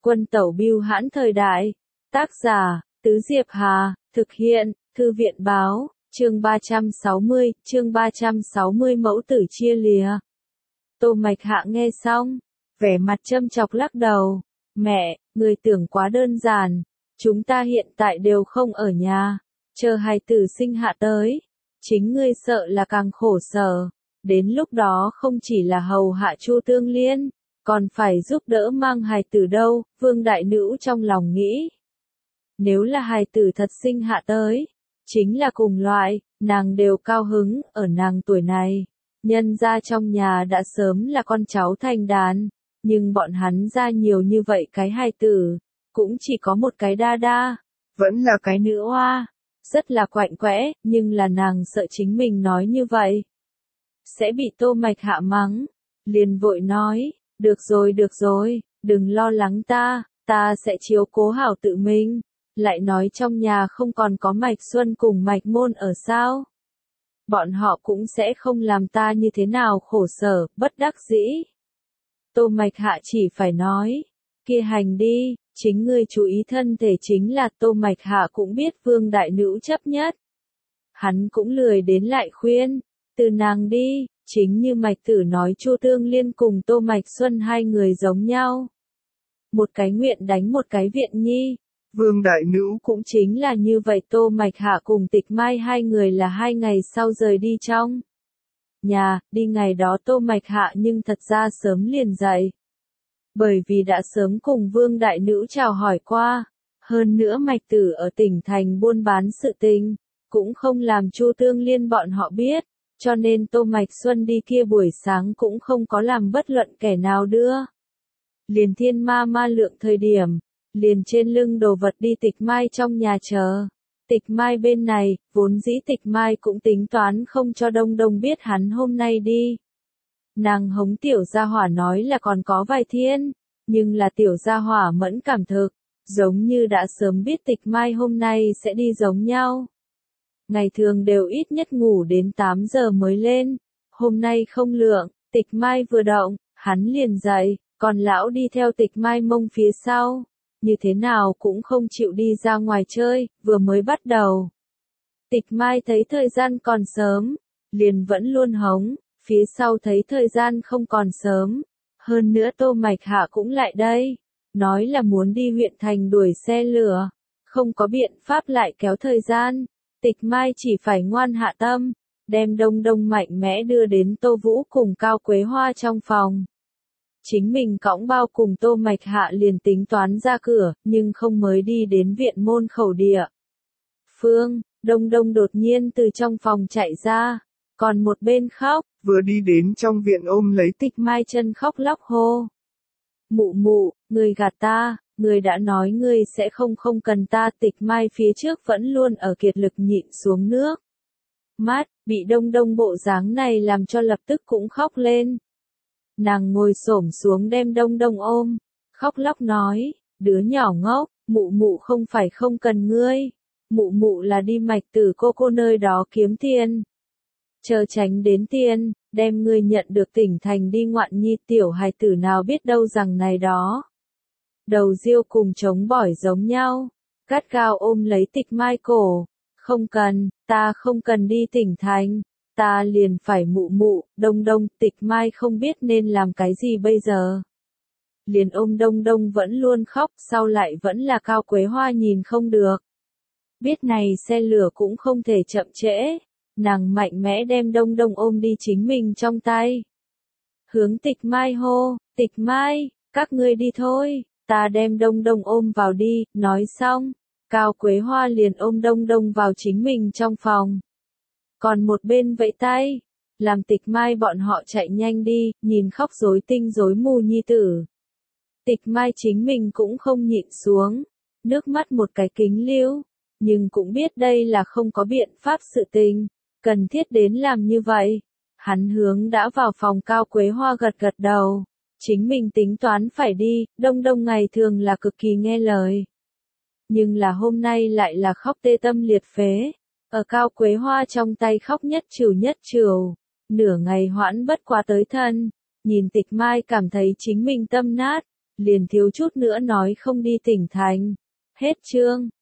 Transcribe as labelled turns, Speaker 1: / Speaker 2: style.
Speaker 1: Quân tẩu bưu hãn thời đại. Tác giả, Tứ Diệp Hà, thực hiện, Thư viện báo, chương 360 mẫu tử chia lìa. Tô Mạch Hạ nghe xong, vẻ mặt châm chọc lắc đầu. Mẹ, người tưởng quá đơn giản. Chúng ta hiện tại đều không ở nhà. Chờ hài tử sinh hạ tới. Chính ngươi sợ là càng khổ sở. Đến lúc đó không chỉ là hầu hạ Chu Tương Liên, còn phải giúp đỡ mang hài tử đâu, Vương Đại Nữ trong lòng nghĩ. Nếu là hài tử thật sinh hạ tới, chính là cùng loại, nàng đều cao hứng, ở nàng tuổi này. Nhân ra trong nhà đã sớm là con cháu thành đàn, nhưng bọn hắn ra nhiều như vậy cái hài tử, cũng chỉ có một cái đa đa, vẫn là cái nữ oa, rất là quạnh quẽ, nhưng là nàng sợ chính mình nói như vậy sẽ bị Tô Mạch Hạ mắng, liền vội nói, được rồi, đừng lo lắng ta sẽ chiếu cố hảo tự mình, lại nói trong nhà không còn có Mạch Xuân cùng Mạch Môn ở sao. Bọn họ cũng sẽ không làm ta như thế nào khổ sở, bất đắc dĩ. Tô Mạch Hạ chỉ phải nói, kia hành đi, chính ngươi chú ý thân thể chính là Tô Mạch Hạ cũng biết Vương Đại Nữ chấp nhất. Hắn cũng lười đến lại khuyên, từ nàng đi, chính như Mạch Tử nói Chu Tương Liên cùng Tô Mạch Xuân hai người giống nhau. Một cái nguyện đánh một cái viện nhi. Vương Đại Nữ cũng chính là như vậy, Tô Mạch Hạ cùng Tịch Mai hai người là 2 ngày sau rời đi trong nhà, đi ngày đó Tô Mạch Hạ nhưng thật ra sớm liền dậy. Bởi vì đã sớm cùng Vương Đại Nữ chào hỏi qua, hơn nữa Mạch Tử ở tỉnh thành buôn bán sự tình, cũng không làm Chu Tương Liên bọn họ biết, cho nên Tô Mạch Xuân đi kia buổi sáng cũng không có làm bất luận kẻ nào đưa. Liền Thiên Ma Ma lượng thời điểm, liền trên lưng đồ vật đi Tịch Mai trong nhà chờ. Tịch Mai bên này, vốn dĩ Tịch Mai cũng tính toán không cho Đông Đông biết hắn hôm nay đi. Nàng hống tiểu gia hỏa nói là còn có vài thiên, nhưng là tiểu gia hỏa mẫn cảm thực, giống như đã sớm biết Tịch Mai hôm nay sẽ đi giống nhau. Ngày thường đều ít nhất ngủ đến 8 giờ mới lên, hôm nay không lượng, Tịch Mai vừa động, hắn liền dậy, còn lão đi theo Tịch Mai mông phía sau, như thế nào cũng không chịu đi ra ngoài chơi, vừa mới bắt đầu. Tịch Mai thấy thời gian còn sớm, liền vẫn luôn hống, phía sau thấy thời gian không còn sớm, hơn nữa Tô Mạch Hạ cũng lại đây, nói là muốn đi huyện thành đuổi xe lửa, không có biện pháp lại kéo thời gian. Tịch Mai chỉ phải ngoan hạ tâm, đem Đông Đông mạnh mẽ đưa đến Tô Vũ cùng Cao Quế Hoa trong phòng. Chính mình cõng bao cùng Tô Mạch Hạ liền tính toán ra cửa, nhưng không mới đi đến viện môn khẩu địa. Phương, Đông Đông đột nhiên từ trong phòng chạy ra, còn một bên khóc,
Speaker 2: vừa đi đến trong viện ôm lấy
Speaker 1: Tịch Mai chân khóc lóc hô. Mụ, người gạt ta. Người đã nói ngươi sẽ không cần ta. Tịch Mai phía trước vẫn luôn ở kiệt lực nhịn xuống nước mắt, bị Đông Đông bộ dáng này làm cho lập tức cũng khóc lên. Nàng ngồi xổm xuống đem Đông Đông ôm, khóc lóc nói, đứa nhỏ ngốc, mụ không phải không cần ngươi, mụ là đi Mạch Tử cô nơi đó kiếm tiền. Chờ tránh đến tiền, đem ngươi nhận được tỉnh thành đi ngoạn nhi, tiểu hài tử nào biết đâu rằng này đó. Đầu riêu cùng trống bỏi giống nhau, gắt gao ôm lấy Tịch Mai cổ, không cần, ta không cần đi tỉnh thành, ta liền phải mụ, Đông Đông. Tịch Mai không biết nên làm cái gì bây giờ. Liền ôm Đông Đông vẫn luôn khóc, sau lại vẫn là Cao Quế Hoa nhìn không được. Biết này xe lửa cũng không thể chậm trễ, nàng mạnh mẽ đem Đông Đông ôm đi chính mình trong tay. Hướng Tịch Mai hô, Tịch Mai, các ngươi đi thôi. Ta đem Đông Đông ôm vào đi, nói xong, Cao Quế Hoa liền ôm Đông Đông vào chính mình trong phòng. Còn một bên vẫy tay, làm Tịch Mai bọn họ chạy nhanh đi, nhìn khóc rối tinh rối mù nhi tử. Tịch Mai chính mình cũng không nhịn xuống, nước mắt một cái kính lưu, nhưng cũng biết đây là không có biện pháp sự tình, cần thiết đến làm như vậy. Hắn hướng đã vào phòng, Cao Quế Hoa gật gật đầu. Chính mình tính toán phải đi, Đông Đông ngày thường là cực kỳ nghe lời. Nhưng là hôm nay lại là khóc tê tâm liệt phế, ở Cao Quế Hoa trong tay khóc nhất trừ, nửa ngày hoãn bất quá tới thân, nhìn Tịch Mai cảm thấy chính mình tâm nát, liền thiếu chút nữa nói không đi tỉnh thành. Hết chương.